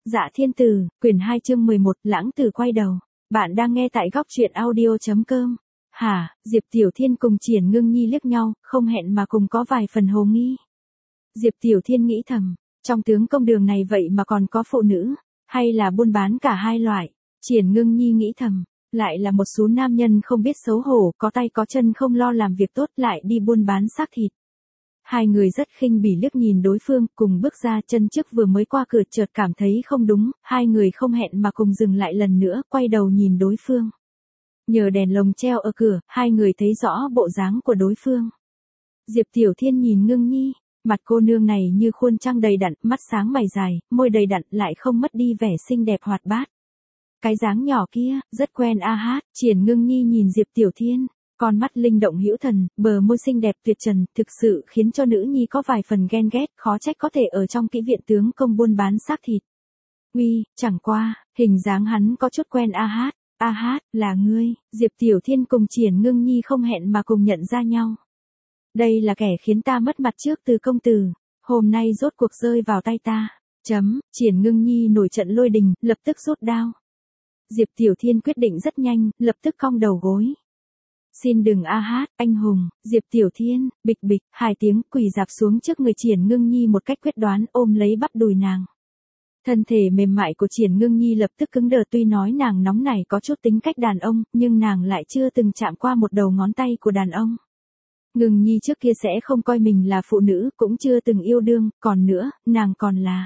Dạ Thiên Tử, quyển 2 chương 11, Lãng Tử quay đầu. Bạn đang nghe tại góc truyện audio.com. Hả, Diệp Tiểu Thiên cùng Triển Ngưng Nhi liếc nhau, không hẹn mà cùng có vài phần hồ nghi. Diệp Tiểu Thiên nghĩ thầm, trong tướng công đường này vậy mà còn có phụ nữ, hay là buôn bán cả hai loại. Triển Ngưng Nhi nghĩ thầm, lại là một số nam nhân không biết xấu hổ, có tay có chân không lo làm việc tốt lại đi buôn bán xác thịt. Hai người rất khinh bỉ liếc nhìn đối phương, cùng bước ra, chân trước vừa mới qua cửa chợt cảm thấy không đúng, hai người không hẹn mà cùng dừng lại lần nữa, quay đầu nhìn đối phương. Nhờ đèn lồng treo ở cửa, hai người thấy rõ bộ dáng của đối phương. Diệp Tiểu Thiên nhìn Ngưng Nhi, mặt cô nương này như khuôn trăng đầy đặn, mắt sáng mày dài, môi đầy đặn lại không mất đi vẻ xinh đẹp hoạt bát. Cái dáng nhỏ kia, rất quen a hát. Triển Ngưng Nhi nhìn Diệp Tiểu Thiên, con mắt linh động hữu thần, bờ môi xinh đẹp tuyệt trần, thực sự khiến cho nữ nhi có vài phần ghen ghét, khó trách có thể ở trong kỹ viện tướng công buôn bán xác thịt. Uy, chẳng qua, hình dáng hắn có chút quen a hát. A hát, là ngươi. Diệp Tiểu Thiên cùng Triển Ngưng Nhi không hẹn mà cùng nhận ra nhau. Đây là kẻ khiến ta mất mặt trước Từ công tử, hôm nay rốt cuộc rơi vào tay ta. Triển Ngưng Nhi nổi trận lôi đình, lập tức rút đao. Diệp Tiểu Thiên quyết định rất nhanh, lập tức cong đầu gối. Xin đừng a hát, anh hùng. Diệp Tiểu Thiên, bịch bịch, hai tiếng, quỳ dạp xuống trước người Triển Ngưng Nhi một cách quyết đoán, ôm lấy bắp đùi nàng. Thân thể mềm mại của Triển Ngưng Nhi lập tức cứng đờ, tuy nói nàng nóng nảy có chút tính cách đàn ông, nhưng nàng lại chưa từng chạm qua một đầu ngón tay của đàn ông. Ngưng Nhi trước kia sẽ không coi mình là phụ nữ, cũng chưa từng yêu đương, còn nữa, nàng còn là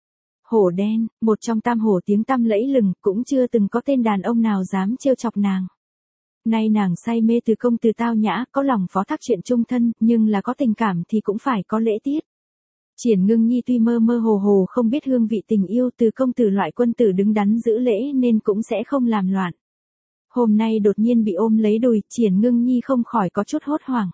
hổ đen, một trong tam hổ tiếng tăm lẫy lừng, cũng chưa từng có tên đàn ông nào dám trêu chọc nàng. Nay nàng say mê Từ công tử tao nhã, có lòng phó thác chuyện chung thân, nhưng là có tình cảm thì cũng phải có lễ tiết. Triển Ngưng Nhi tuy mơ mơ hồ hồ không biết hương vị tình yêu, Từ công tử loại quân tử đứng đắn giữ lễ nên cũng sẽ không làm loạn. Hôm nay đột nhiên bị ôm lấy đùi, Triển Ngưng Nhi không khỏi có chút hốt hoảng.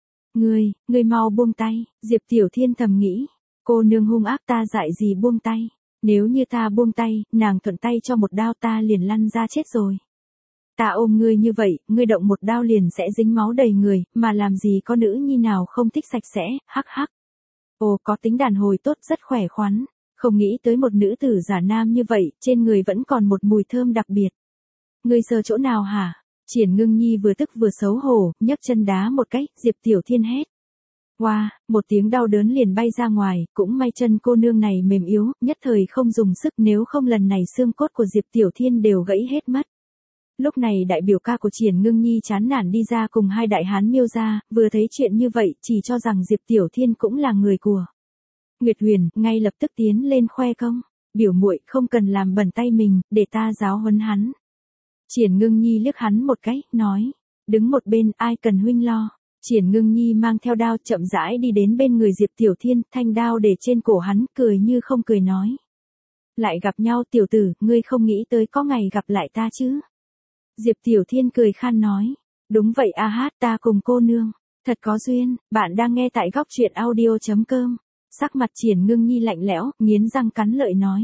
Ngươi mau buông tay. Diệp Tiểu Thiên thầm nghĩ, cô nương hung ác, ta dại gì buông tay. Nếu như ta buông tay, nàng thuận tay cho một đao ta liền lăn ra chết rồi. Ta ôm ngươi như vậy, ngươi động một đao liền sẽ dính máu đầy người, mà làm gì có nữ nhi nào không thích sạch sẽ, hắc hắc. Ồ, có tính đàn hồi tốt, rất khỏe khoắn. Không nghĩ tới một nữ tử giả nam như vậy, trên người vẫn còn một mùi thơm đặc biệt. Ngươi sờ chỗ nào hả? Triển Ngưng Nhi vừa tức vừa xấu hổ, nhấc chân đá một cái, Diệp Tiểu Thiên hét. Wow, một tiếng đau đớn liền bay ra ngoài, cũng may chân cô nương này mềm yếu, nhất thời không dùng sức, nếu không lần này xương cốt của Diệp Tiểu Thiên đều gãy hết mất. Lúc này đại biểu ca của Triển Ngưng Nhi chán nản đi ra cùng hai đại hán Miêu gia, vừa thấy chuyện như vậy, chỉ cho rằng Diệp Tiểu Thiên cũng là người của Nguyệt Huyền, ngay lập tức tiến lên khoe công. Biểu muội không cần làm bẩn tay mình, để ta giáo huấn hắn. Triển Ngưng Nhi liếc hắn một cái, nói, đứng một bên, ai cần huynh lo. Triển Ngưng Nhi mang theo đao chậm rãi đi đến bên người Diệp Tiểu Thiên, thanh đao để trên cổ hắn, cười như không cười nói. Lại gặp nhau tiểu tử, ngươi không nghĩ tới có ngày gặp lại ta chứ? Diệp Tiểu Thiên cười khan nói, đúng vậy a hát, ta cùng cô nương, thật có duyên. Bạn đang nghe tại góc truyện audio.com. Sắc mặt Triển Ngưng Nhi lạnh lẽo, nghiến răng cắn lợi nói.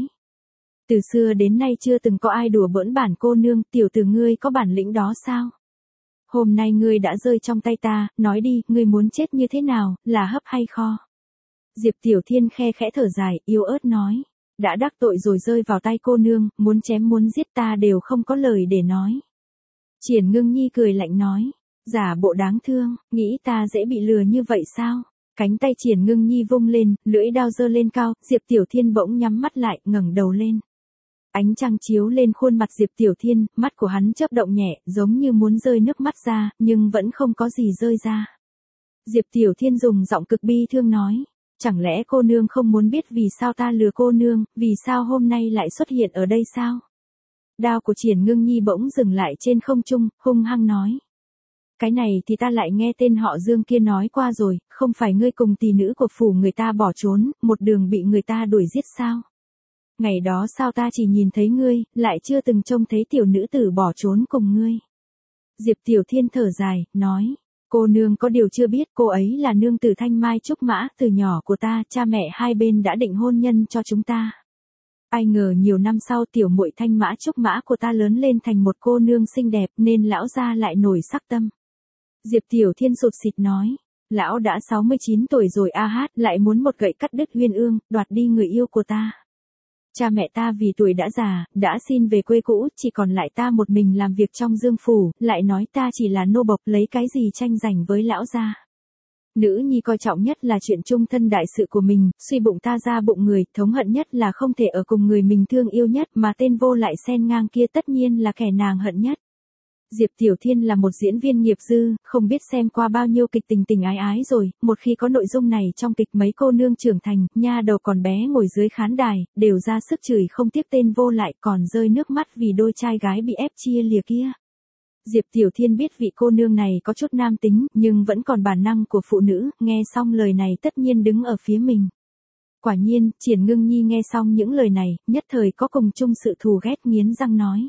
Từ xưa đến nay chưa từng có ai đùa bỡn bản cô nương, tiểu tử ngươi có bản lĩnh đó sao? Hôm nay ngươi đã rơi trong tay ta, nói đi, ngươi muốn chết như thế nào, là hấp hay kho? Diệp Tiểu Thiên khe khẽ thở dài, yếu ớt nói. Đã đắc tội rồi rơi vào tay cô nương, muốn chém muốn giết ta đều không có lời để nói. Triển Ngưng Nhi cười lạnh nói. Giả bộ đáng thương, nghĩ ta dễ bị lừa như vậy sao? Cánh tay Triển Ngưng Nhi vung lên, lưỡi đao giơ lên cao, Diệp Tiểu Thiên bỗng nhắm mắt lại, ngẩng đầu lên. Ánh trăng chiếu lên khuôn mặt Diệp Tiểu Thiên, mắt của hắn chớp động nhẹ, giống như muốn rơi nước mắt ra, nhưng vẫn không có gì rơi ra. Diệp Tiểu Thiên dùng giọng cực bi thương nói, chẳng lẽ cô nương không muốn biết vì sao ta lừa cô nương, vì sao hôm nay lại xuất hiện ở đây sao? Đao của Triển Ngưng Nhi bỗng dừng lại trên không trung, hung hăng nói. Cái này thì ta lại nghe tên họ Dương kia nói qua rồi, không phải ngươi cùng tỷ nữ của phủ người ta bỏ trốn, một đường bị người ta đuổi giết sao? Ngày đó sao ta chỉ nhìn thấy ngươi, lại chưa từng trông thấy tiểu nữ tử bỏ trốn cùng ngươi? Diệp Tiểu Thiên thở dài, nói, cô nương có điều chưa biết, cô ấy là nương tử Thanh Mai Trúc Mã, từ nhỏ của ta, cha mẹ hai bên đã định hôn nhân cho chúng ta. Ai ngờ nhiều năm sau tiểu muội Thanh Mã Trúc Mã của ta lớn lên thành một cô nương xinh đẹp nên lão gia lại nổi sắc tâm. Diệp Tiểu Thiên sụt sịt nói, lão đã 69 tuổi rồi a hát, lại muốn một gậy cắt đứt uyên ương, đoạt đi người yêu của ta. Cha mẹ ta vì tuổi đã già, đã xin về quê cũ, chỉ còn lại ta một mình làm việc trong Dương phủ, lại nói ta chỉ là nô bộc, lấy cái gì tranh giành với lão gia. Nữ nhi coi trọng nhất là chuyện chung thân đại sự của mình, suy bụng ta ra bụng người, thống hận nhất là không thể ở cùng người mình thương yêu nhất, mà tên vô lại xen ngang kia tất nhiên là kẻ nàng hận nhất. Diệp Tiểu Thiên là một diễn viên nghiệp dư, không biết xem qua bao nhiêu kịch tình tình ái ái rồi, một khi có nội dung này trong kịch mấy cô nương trưởng thành, nha đầu còn bé ngồi dưới khán đài, đều ra sức chửi không tiếc tên vô lại, còn rơi nước mắt vì đôi trai gái bị ép chia lìa kia. Diệp Tiểu Thiên biết vị cô nương này có chút nam tính, nhưng vẫn còn bản năng của phụ nữ, nghe xong lời này tất nhiên đứng ở phía mình. Quả nhiên, Triển Ngưng Nhi nghe xong những lời này, nhất thời có cùng chung sự thù ghét, nghiến răng nói.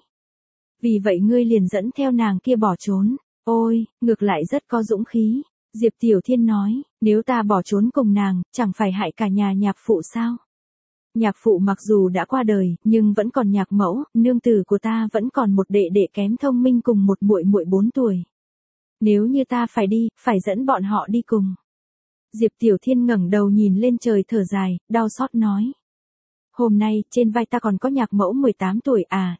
Vì vậy ngươi liền dẫn theo nàng kia bỏ trốn. Ôi, ngược lại rất có dũng khí. Diệp Tiểu Thiên nói, nếu ta bỏ trốn cùng nàng, chẳng phải hại cả nhà nhạc phụ sao? Nhạc phụ mặc dù đã qua đời, nhưng vẫn còn nhạc mẫu, nương tử của ta vẫn còn một đệ đệ kém thông minh cùng một muội muội 4 tuổi. Nếu như ta phải đi, phải dẫn bọn họ đi cùng. Diệp Tiểu Thiên ngẩng đầu nhìn lên trời thở dài, đau xót nói. Hôm nay, trên vai ta còn có nhạc mẫu 18 tuổi à,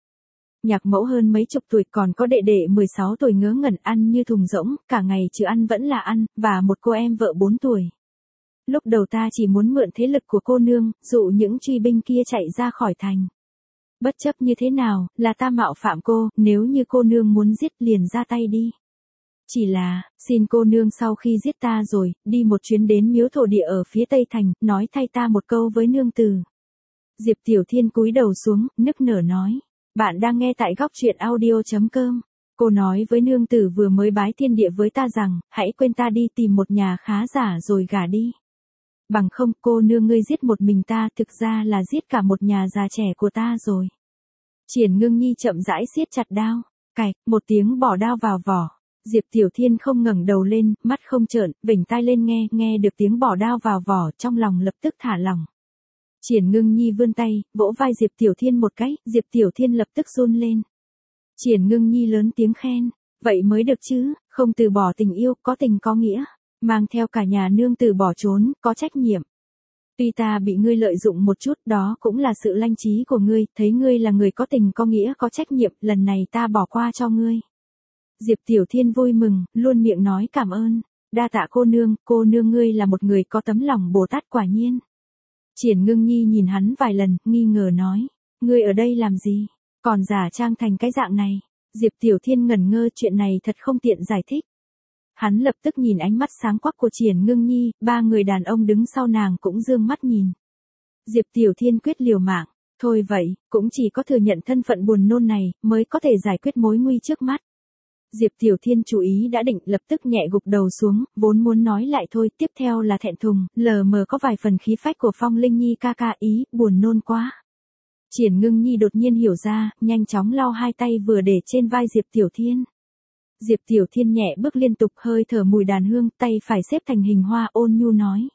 Nhạc mẫu hơn mấy chục tuổi, còn có đệ đệ 16 tuổi ngớ ngẩn ăn như thùng rỗng, cả ngày chứ ăn vẫn là ăn, và một cô em vợ 4 tuổi. Lúc đầu ta chỉ muốn mượn thế lực của cô nương, dụ những truy binh kia chạy ra khỏi thành. Bất chấp như thế nào, là ta mạo phạm cô, nếu như cô nương muốn giết liền ra tay đi. Chỉ là, xin cô nương sau khi giết ta rồi, đi một chuyến đến miếu thổ địa ở phía tây thành, nói thay ta một câu với nương tử. Diệp Tiểu Thiên cúi đầu xuống, nức nở nói. Bạn đang nghe tại góc truyện audio.com. Cô nói với nương tử vừa mới bái thiên địa với ta rằng, hãy quên ta đi tìm một nhà khá giả rồi gả đi. Bằng không, cô nương ngươi giết một mình ta, thực ra là giết cả một nhà già trẻ của ta rồi. Triển Ngưng Nhi chậm rãi siết chặt đao, cạch, một tiếng bỏ đao vào vỏ. Diệp Tiểu Thiên không ngẩng đầu lên, mắt không trợn, vểnh tai lên nghe được tiếng bỏ đao vào vỏ, trong lòng lập tức thả lỏng. Triển Ngưng Nhi vươn tay, vỗ vai Diệp Tiểu Thiên một cái, Diệp Tiểu Thiên lập tức run lên. Triển Ngưng Nhi lớn tiếng khen, vậy mới được chứ, không từ bỏ tình yêu, có tình có nghĩa, mang theo cả nhà nương tử bỏ trốn, có trách nhiệm. Tuy ta bị ngươi lợi dụng một chút, đó cũng là sự lanh trí của ngươi, thấy ngươi là người có tình có nghĩa có trách nhiệm, lần này ta bỏ qua cho ngươi. Diệp Tiểu Thiên vui mừng, luôn miệng nói cảm ơn, đa tạ cô nương ngươi là một người có tấm lòng Bồ Tát quả nhiên. Triển Ngưng Nhi nhìn hắn vài lần, nghi ngờ nói, ngươi ở đây làm gì, còn giả trang thành cái dạng này. Diệp Tiểu Thiên ngẩn ngơ, chuyện này thật không tiện giải thích. Hắn lập tức nhìn ánh mắt sáng quắc của Triển Ngưng Nhi, ba người đàn ông đứng sau nàng cũng dương mắt nhìn. Diệp Tiểu Thiên quyết liều mạng, thôi vậy, cũng chỉ có thừa nhận thân phận buồn nôn này, mới có thể giải quyết mối nguy trước mắt. Diệp Tiểu Thiên chú ý đã định, lập tức nhẹ gục đầu xuống, vốn muốn nói lại thôi, tiếp theo là thẹn thùng, lờ mờ có vài phần khí phách của Phong Linh Nhi ca ca, ý, buồn nôn quá. Triển Ngưng Nhi đột nhiên hiểu ra, nhanh chóng lau hai tay vừa để trên vai Diệp Tiểu Thiên. Diệp Tiểu Thiên nhẹ bước liên tục, hơi thở mùi đàn hương, tay phải xếp thành hình hoa, ôn nhu nói.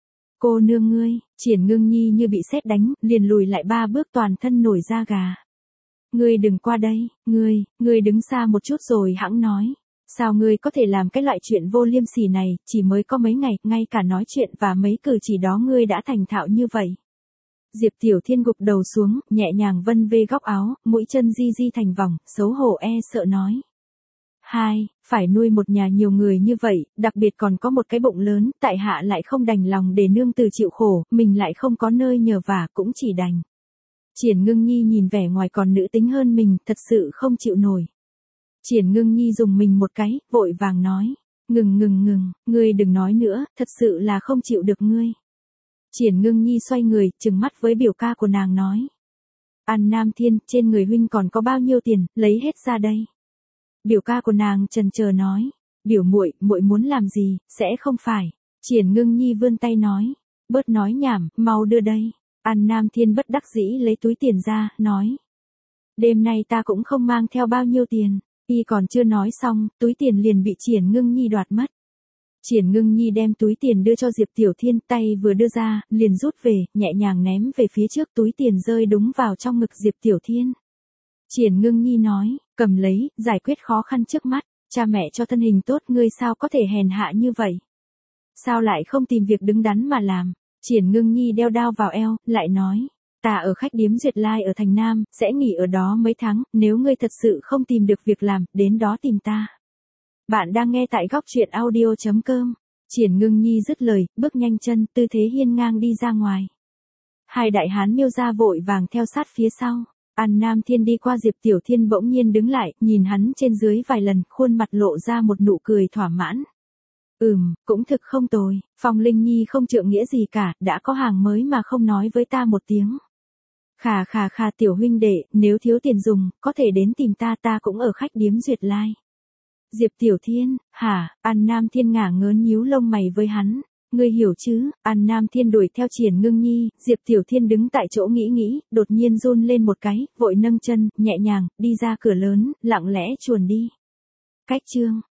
Cô nương ngươi, Triển Ngưng Nhi như bị sét đánh, liền lùi lại 3 bước, toàn thân nổi da gà. Ngươi đừng qua đây, ngươi đứng xa một chút rồi hẵng nói. Sao ngươi có thể làm cái loại chuyện vô liêm sỉ này, chỉ mới có mấy ngày, ngay cả nói chuyện và mấy cử chỉ đó ngươi đã thành thạo như vậy. Diệp Tiểu Thiên gục đầu xuống, nhẹ nhàng vân vê góc áo, mũi chân di thành vòng, xấu hổ sợ nói. Phải nuôi một nhà nhiều người như vậy, đặc biệt còn có một cái bụng lớn, tại hạ lại không đành lòng để nương tử chịu khổ, mình lại không có nơi nhờ vả, cũng chỉ đành. Triển Ngưng Nhi nhìn vẻ ngoài còn nữ tính hơn mình, thật sự không chịu nổi. Triển Ngưng Nhi dùng mình một cái, vội vàng nói. Ngừng, ngươi đừng nói nữa, thật sự là không chịu được ngươi. Triển Ngưng Nhi xoay người, trừng mắt với biểu ca của nàng nói. An Nam Thiên, trên người huynh còn có bao nhiêu tiền, lấy hết ra đây. Biểu ca của nàng chần chờ nói. Biểu muội muốn làm gì, sẽ không phải. Triển Ngưng Nhi vươn tay nói. Bớt nói nhảm, mau đưa đây. An Nam Thiên bất đắc dĩ lấy túi tiền ra, nói. Đêm nay ta cũng không mang theo bao nhiêu tiền. Y còn chưa nói xong, túi tiền liền bị Triển Ngưng Nhi đoạt mất. Triển Ngưng Nhi đem túi tiền đưa cho Diệp Tiểu Thiên, tay vừa đưa ra, liền rút về, nhẹ nhàng ném về phía trước, túi tiền rơi đúng vào trong ngực Diệp Tiểu Thiên. Triển Ngưng Nhi nói, cầm lấy, giải quyết khó khăn trước mắt, cha mẹ cho thân hình tốt, ngươi sao có thể hèn hạ như vậy? Sao lại không tìm việc đứng đắn mà làm? Triển Ngưng Nhi đeo đao vào eo, lại nói, Ta ở khách điếm Duyệt Lai ở thành Nam, sẽ nghỉ ở đó mấy tháng, nếu ngươi thật sự không tìm được việc làm, đến đó tìm ta. Bạn đang nghe tại góc truyện audio.com. Triển Ngưng Nhi dứt lời, bước nhanh chân, tư thế hiên ngang đi ra ngoài. Hai đại hán Miêu gia vội vàng theo sát phía sau. An Nam Thiên đi qua Diệp Tiểu Thiên bỗng nhiên đứng lại, nhìn hắn trên dưới vài lần, khuôn mặt lộ ra một nụ cười thỏa mãn. Cũng thực không tồi, Phong Linh Nhi không trượng nghĩa gì cả, đã có hàng mới mà không nói với ta một tiếng. Khà tiểu huynh đệ, nếu thiếu tiền dùng, có thể đến tìm ta, ta cũng ở khách điếm Duyệt Lai. Diệp Tiểu Thiên, hả? An Nam Thiên ngả ngớn nhíu lông mày với hắn. Ngươi hiểu chứ? An Nam Thiên đuổi theo Triển Ngưng Nhi, Diệp Tiểu Thiên đứng tại chỗ nghĩ, đột nhiên run lên một cái, vội nâng chân, nhẹ nhàng, đi ra cửa lớn, lặng lẽ chuồn đi. Cách chương